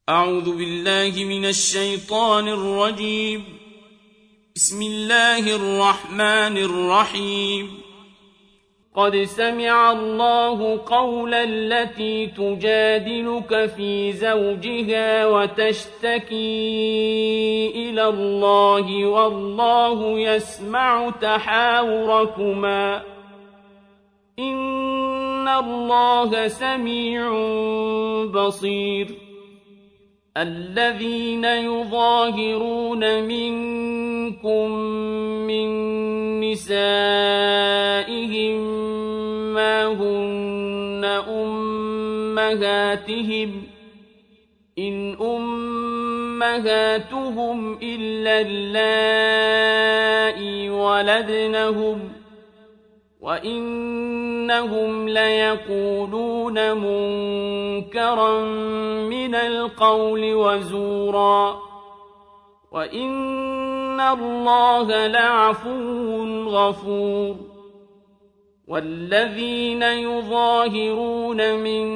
أعوذ بالله من الشيطان الرجيم. بسم الله الرحمن الرحيم. قد سمع الله قول التي تجادلك في زوجها وتشتكي إلى الله والله يسمع تحاوركما إن الله سميع بصير. الذين يظاهرون منكم من نسائهم ما هن أمهاتهم إن أمهاتهم إلا اللائي ولدنهم وإنهم ليقولون منكرا من القول وزورا وإن الله لعفو غفور. والذين يظاهرون من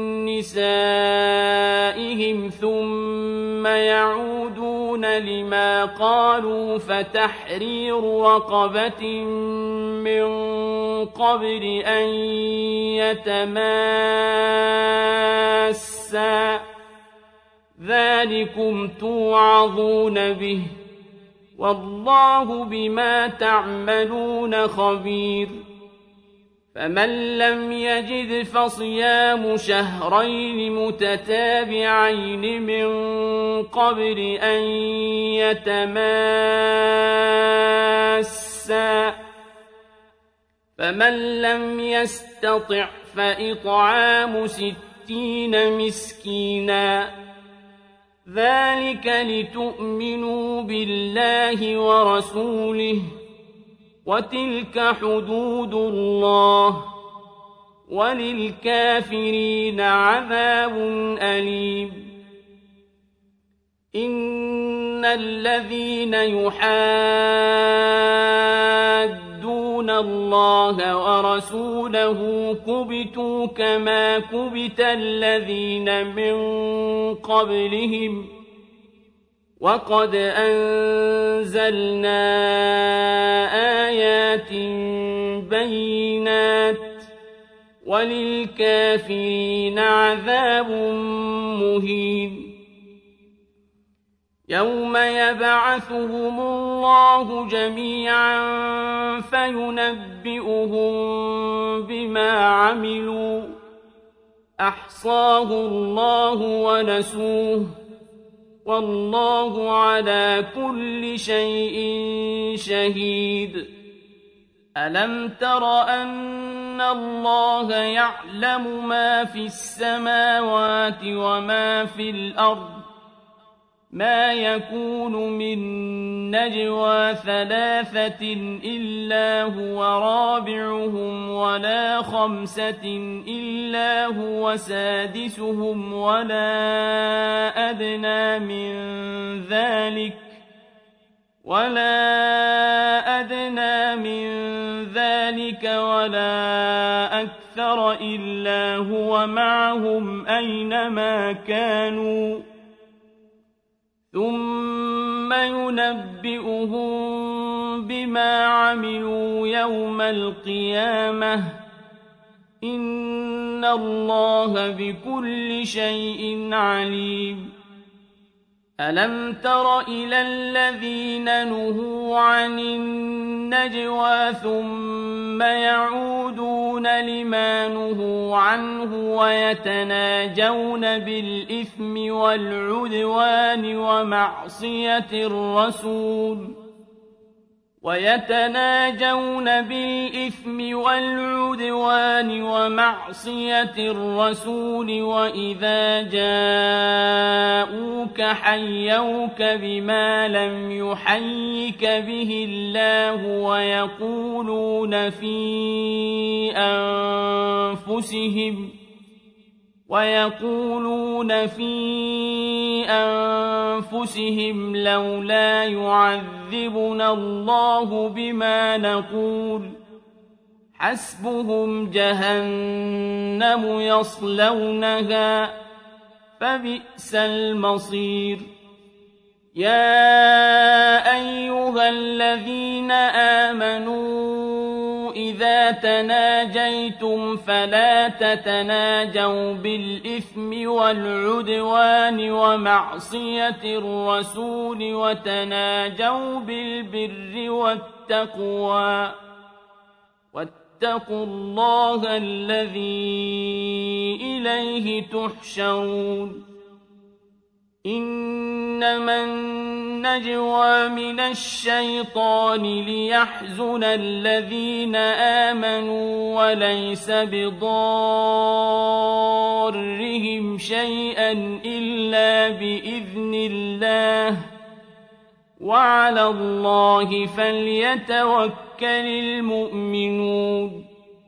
نسائهم ثم يعودون لما قالوا فتحرير رقبة من قبل أن يتماسا ذلكم توعظون به والله بما تعملون خبير. فمن لم يجد فصيام شهرين متتابعين من قبل أن يتماسا فمن لم يستطع فإطعام 60 مسكينا ذلك لتؤمنوا بالله ورسوله وتلك حدود الله وللكافرين عذاب أليم. إن الذين يحادون الله ورسوله كبتوا كما كبت الذين من قبلهم وقد أنزلنا آيات بينات وللكافرين عذاب مهين. يوم يبعثهم الله جميعا فينبئهم بما عملوا أحصاه الله ونسوه والله على كل شيء شهيد. ألم تر أن الله يعلم ما في السماوات وما في الأرض ما يكون من نجوى 3 إلا هو رابعهم ولا 5 إلا هو سادسهم ولا أدنى من ذلك ولا أكثر إلا هو معهم أينما كانوا ثم ينبئهم بما عملوا يوم القيامة إن الله بكل شيء عليم. ألم تر إلى الذين نهوا عن النجوى ثم يعودون لما نهوا عنه ويتناجون بالإثم والعدوان ومعصية الرسول وإذا جاءوك حيوك بما لم يحيك به الله ويقولون في أنفسهم لولا يعذبنا الله بما نقول حسبهم جهنم يصلونها فبئس المصير. يا أيها الذين آمنوا إذا تناجيتم فلا تتناجوا بالإثم والعدوان ومعصية الرسول وتناجوا بالبر والتقوى واتقوا الله الذي إليه تحشرون. إنما النجوى من الشيطان ليحزن الذين آمنوا وليس بضارهم شيئا إلا بإذن الله وعلى الله فليتوكل المؤمنون.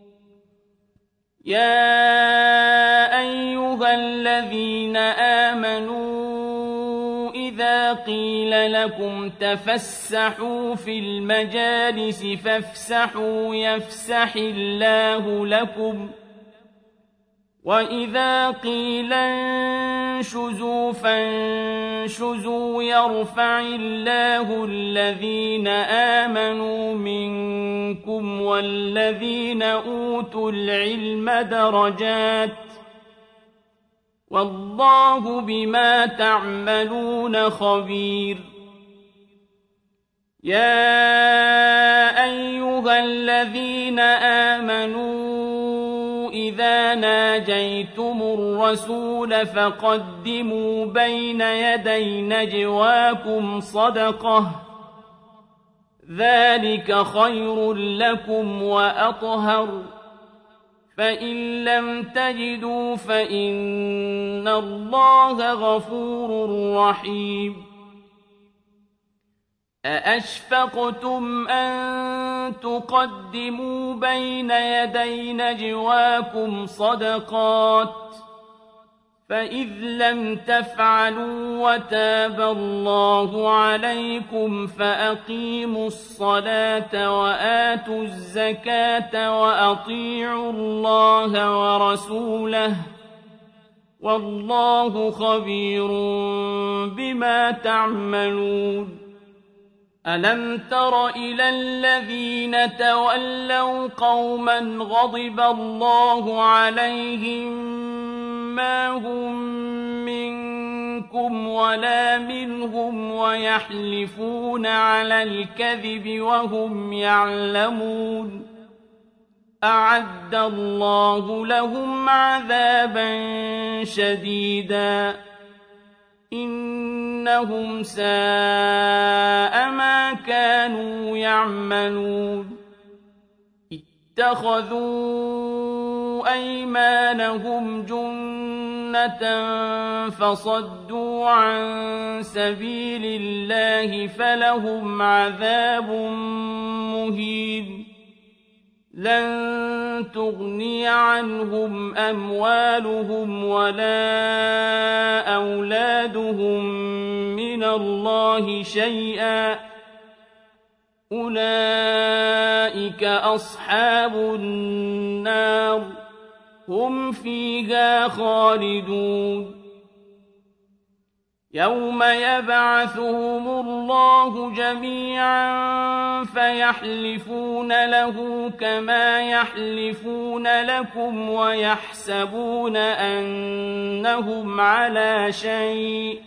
يا أيها الذين آمنوا إذا قيل لكم تفسحوا في المجالس فافسحوا يفسح الله لكم وإذا قيل انشزوا فانشزوا يرفع الله الذين آمنوا منكم والذين أوتوا العلم درجات والله بما تعملون خبير. يا أيها الذين آمنوا إذا ناجيتم الرسول فقدموا بين يدي نجواكم صدقة ذلك خير لكم وأطهر فإن لم تجدوا فإن الله غفور رحيم. أأشفقتم أن تقدموا بين يدي نجواكم صدقات فإذ لم تفعلوا وتاب الله عليكم فأقيموا الصلاة وآتوا الزكاة وأطيعوا الله ورسوله والله خبير بما تعملون. ألم تر إلى الذين تولوا قوما غضب الله عليهم ما هم منكم ولا منهم ويحلفون على الكذب وهم يعلمون أعد الله لهم عذابا شديدا إنهم ساء ما كانوا يعملون. اتخذوا أيمانهم جنة فصدوا عن سبيل الله فلهم عذاب مهين. لن تغني عنهم أموالهم ولا أولادهم من الله شيئا أولئك أصحاب النار هم فيها خالدون. يوم يبعثهم الله جميعا فيحلفون له كما يحلفون لكم ويحسبون أنهم على شيء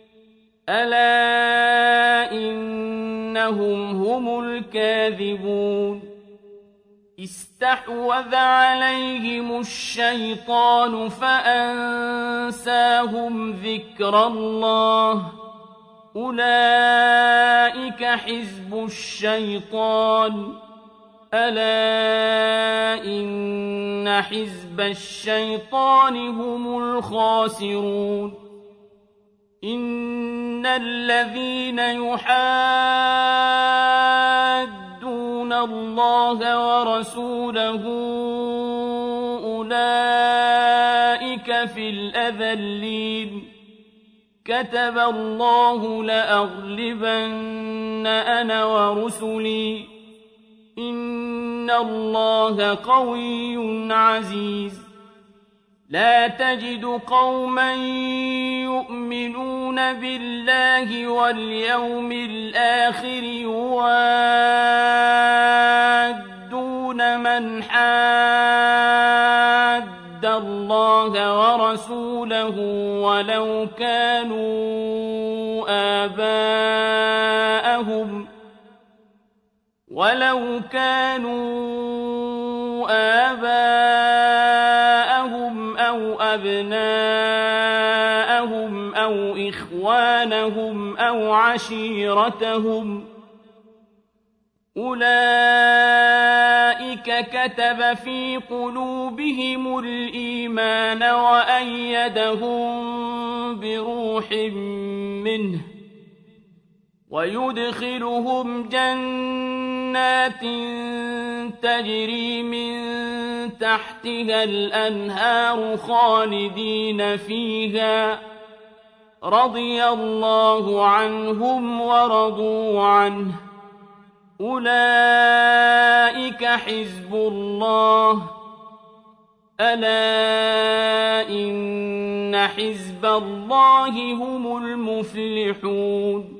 ألا إنهم هم الكاذبون. استحوذ عليهم الشيطان فأنساهم ذكر الله أولئك حزب الشيطان ألا إن حزب الشيطان هم الخاسرون. إن الذين يحادون الله ورسوله أولئك في الأذلين. كتب الله لأغلبن أنا ورسلي إن الله قوي عزيز. لا تجد قوما يؤمنون بالله واليوم الآخر يوادون من حاد الله ورسوله ولو كانوا آباءهم أو أبناءهم أو إخوانهم أو عشيرتهم أولئك كتب في قلوبهم الإيمان وأيدهم بروح منه ويدخلهم جنات تجري من تحتها الأنهار خالدين فيها رضي الله عنهم ورضوا عنه أولئك حزب الله ألا إن حزب الله هم المفلحون